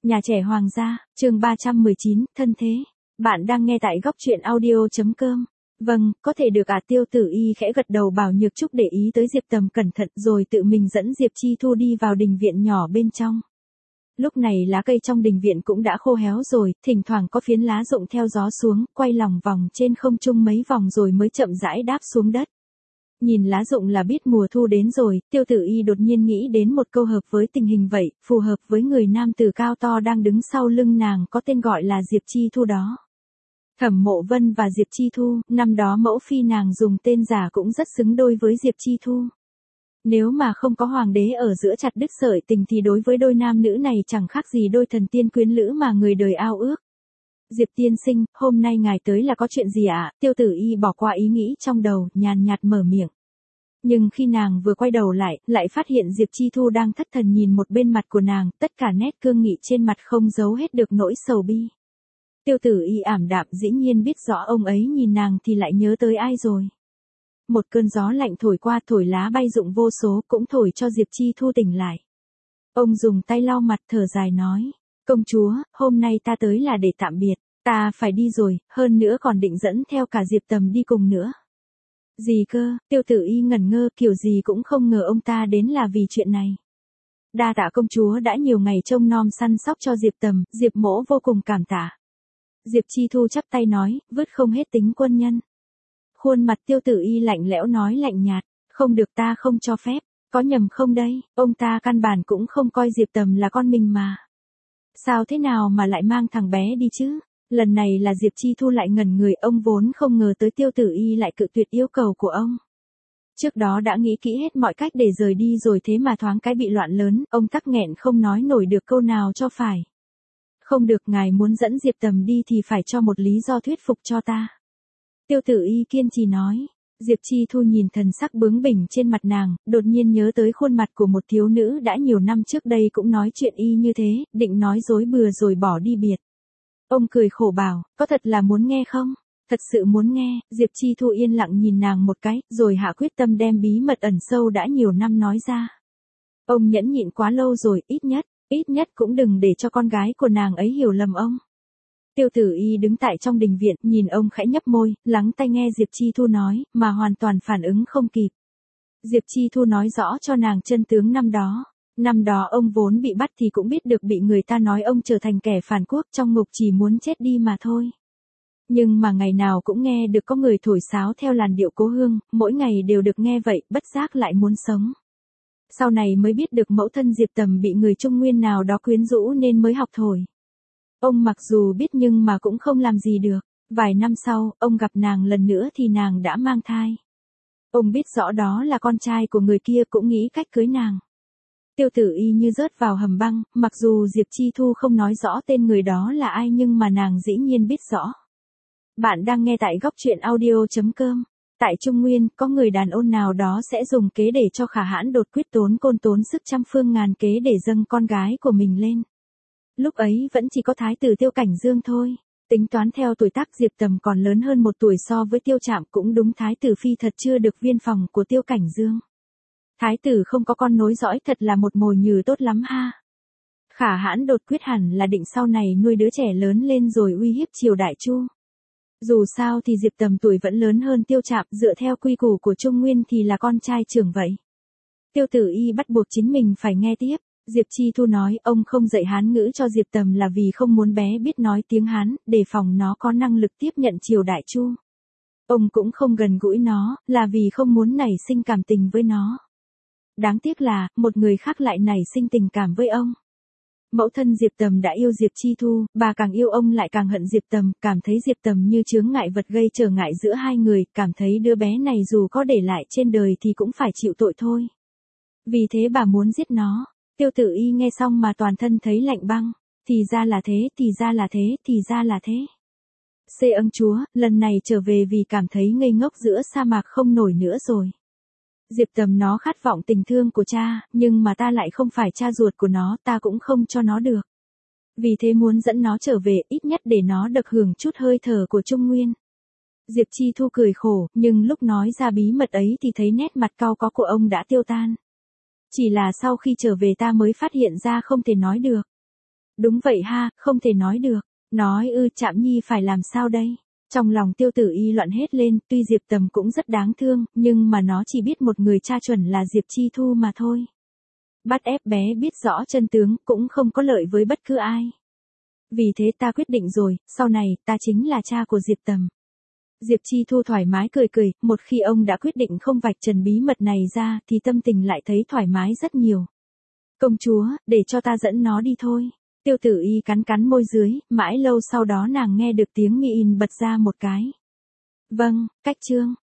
Nhà trẻ Hoàng gia, chương 319, thân thế. Bạn đang nghe tại góc truyện audio.com. Vâng, có thể được Tiêu Tử Y khẽ gật đầu bảo Nhược Trúc để ý tới Diệp Tầm cẩn thận rồi tự mình dẫn Diệp Chi Thu đi vào đình viện nhỏ bên trong. Lúc này lá cây trong đình viện cũng đã khô héo rồi, thỉnh thoảng có phiến lá rụng theo gió xuống, quay lòng vòng trên không trung mấy vòng rồi mới chậm rãi đáp xuống đất. Nhìn lá rụng là biết mùa thu đến rồi, Tiêu Tử Y đột nhiên nghĩ đến một câu hợp với tình hình vậy, phù hợp với người nam tử cao to đang đứng sau lưng nàng có tên gọi là Diệp Chi Thu đó. Thẩm Mộ Vân và Diệp Chi Thu, năm đó mẫu phi nàng dùng tên giả cũng rất xứng đôi với Diệp Chi Thu. Nếu mà không có hoàng đế ở giữa chặt đứt sợi tình thì đối với đôi nam nữ này chẳng khác gì đôi thần tiên quyến lữ mà người đời ao ước. Diệp tiên sinh, hôm nay ngài tới là có chuyện gì ạ? Tiêu Tử Y bỏ qua ý nghĩ trong đầu, nhàn nhạt mở miệng. Nhưng khi nàng vừa quay đầu lại phát hiện Diệp Chi Thu đang thất thần nhìn một bên mặt của nàng, tất cả nét cương nghị trên mặt không giấu hết được nỗi sầu bi. Tiêu Tử Y ảm đạm dĩ nhiên biết rõ ông ấy nhìn nàng thì lại nhớ tới ai rồi. Một cơn gió lạnh thổi qua thổi lá bay rụng vô số cũng thổi cho Diệp Chi Thu tỉnh lại. Ông dùng tay lau mặt thở dài nói. Công chúa, hôm nay ta tới là để tạm biệt, ta phải đi rồi, hơn nữa còn định dẫn theo cả Diệp Tầm đi cùng nữa. Gì cơ? Tiêu Tử Y ngẩn ngơ, kiểu gì cũng không ngờ ông ta đến là vì chuyện này. Đa tạ công chúa đã nhiều ngày trông nom săn sóc cho Diệp Tầm, Diệp mỗ vô cùng cảm tạ. Diệp Chi Thu chắp tay nói, vứt không hết tính quân nhân. Khuôn mặt Tiêu Tử Y lạnh lẽo nói lạnh nhạt, không được, ta không cho phép, có nhầm không đây, ông ta căn bản cũng không coi Diệp Tầm là con mình mà. Sao thế nào mà lại mang thằng bé đi chứ? Lần này là Diệp Chi Thu lại ngẩn người, ông vốn không ngờ tới Tiêu Tử Y lại cự tuyệt yêu cầu của ông. Trước đó đã nghĩ kỹ hết mọi cách để rời đi rồi thế mà thoáng cái bị loạn lớn, ông tắc nghẹn không nói nổi được câu nào cho phải. Không được, ngài muốn dẫn Diệp Tầm đi thì phải cho một lý do thuyết phục cho ta. Tiêu Tử Y kiên trì nói. Diệp Chi Thu nhìn thần sắc bướng bỉnh trên mặt nàng, đột nhiên nhớ tới khuôn mặt của một thiếu nữ đã nhiều năm trước đây cũng nói chuyện y như thế, định nói dối bừa rồi bỏ đi biệt. Ông cười khổ bảo, có thật là muốn nghe không? Thật sự muốn nghe. Diệp Chi Thu yên lặng nhìn nàng một cái, rồi hạ quyết tâm đem bí mật ẩn sâu đã nhiều năm nói ra. Ông nhẫn nhịn quá lâu rồi, ít nhất cũng đừng để cho con gái của nàng ấy hiểu lầm ông. Tiêu Tử Y đứng tại trong đình viện, nhìn ông khẽ nhấp môi, lắng tai nghe Diệp Chi Thu nói, mà hoàn toàn phản ứng không kịp. Diệp Chi Thu nói rõ cho nàng chân tướng năm đó. Năm đó ông vốn bị bắt thì cũng biết được bị người ta nói ông trở thành kẻ phản quốc trong ngục chỉ muốn chết đi mà thôi. Nhưng mà ngày nào cũng nghe được có người thổi sáo theo làn điệu cố hương, mỗi ngày đều được nghe vậy, bất giác lại muốn sống. Sau này mới biết được mẫu thân Diệp Tầm bị người Trung Nguyên nào đó quyến rũ nên mới học thổi. Ông mặc dù biết nhưng mà cũng không làm gì được. Vài năm sau, ông gặp nàng lần nữa thì nàng đã mang thai. Ông biết rõ đó là con trai của người kia cũng nghĩ cách cưới nàng. Tiêu Tử Y như rớt vào hầm băng, mặc dù Diệp Chi Thu không nói rõ tên người đó là ai nhưng mà nàng dĩ nhiên biết rõ. Bạn đang nghe tại góc truyện audio.com. Tại Trung Nguyên, có người đàn ông nào đó sẽ dùng kế để cho Khả Hãn đột quyết tốn côn tốn sức trăm phương ngàn kế để dâng con gái của mình lên. Lúc ấy vẫn chỉ có thái tử Tiêu Cảnh Dương thôi. Tính toán theo tuổi tác Diệp Tầm còn lớn hơn một tuổi so với Tiêu Trạm, cũng đúng thái tử phi thật chưa được viên phòng của Tiêu Cảnh Dương. Thái tử không có con nối dõi thật là một mồi nhử tốt lắm ha. Khả Hãn đột quyết hẳn là định sau này nuôi đứa trẻ lớn lên rồi uy hiếp triều đại Chu. Dù sao thì Diệp Tầm tuổi vẫn lớn hơn Tiêu Trạm, dựa theo quy củ của Trung Nguyên thì là con trai trưởng vậy. Tiêu Tử Y bắt buộc chính mình phải nghe tiếp. Diệp Chi Thu nói ông không dạy Hán ngữ cho Diệp Tầm là vì không muốn bé biết nói tiếng Hán, đề phòng nó có năng lực tiếp nhận triều đại Chu. Ông cũng không gần gũi nó, là vì không muốn nảy sinh cảm tình với nó. Đáng tiếc là, một người khác lại nảy sinh tình cảm với ông. Mẫu thân Diệp Tầm đã yêu Diệp Chi Thu, bà càng yêu ông lại càng hận Diệp Tầm, cảm thấy Diệp Tầm như chướng ngại vật gây trở ngại giữa hai người, cảm thấy đứa bé này dù có để lại trên đời thì cũng phải chịu tội thôi. Vì thế bà muốn giết nó. Tiêu Tử Y nghe xong mà toàn thân thấy lạnh băng. Thì ra là thế, thì ra là thế, thì ra là thế. Xê âng chúa, lần này trở về vì cảm thấy ngây ngốc giữa sa mạc không nổi nữa rồi. Diệp Tầm nó khát vọng tình thương của cha, nhưng mà ta lại không phải cha ruột của nó, ta cũng không cho nó được. Vì thế muốn dẫn nó trở về, ít nhất để nó được hưởng chút hơi thở của Trung Nguyên. Diệp Chi Thu cười khổ, nhưng lúc nói ra bí mật ấy thì thấy nét mặt cau có của ông đã tiêu tan. Chỉ là sau khi trở về ta mới phát hiện ra không thể nói được. Đúng vậy ha, không thể nói được. Nói Trạm Nhi phải làm sao đây? Trong lòng Tiêu Tử Y loạn hết lên, tuy Diệp Tầm cũng rất đáng thương, nhưng mà nó chỉ biết một người cha chuẩn là Diệp Chi Thu mà thôi. Bắt ép bé biết rõ chân tướng cũng không có lợi với bất cứ ai. Vì thế ta quyết định rồi, sau này ta chính là cha của Diệp Tầm. Diệp Chi Thu thoải mái cười cười, một khi ông đã quyết định không vạch trần bí mật này ra thì tâm tình lại thấy thoải mái rất nhiều. Công chúa, để cho ta dẫn nó đi thôi. Tiêu Tử Y cắn cắn môi dưới, mãi lâu sau đó nàng nghe được tiếng nghi in bật ra một cái. Vâng, cách chương.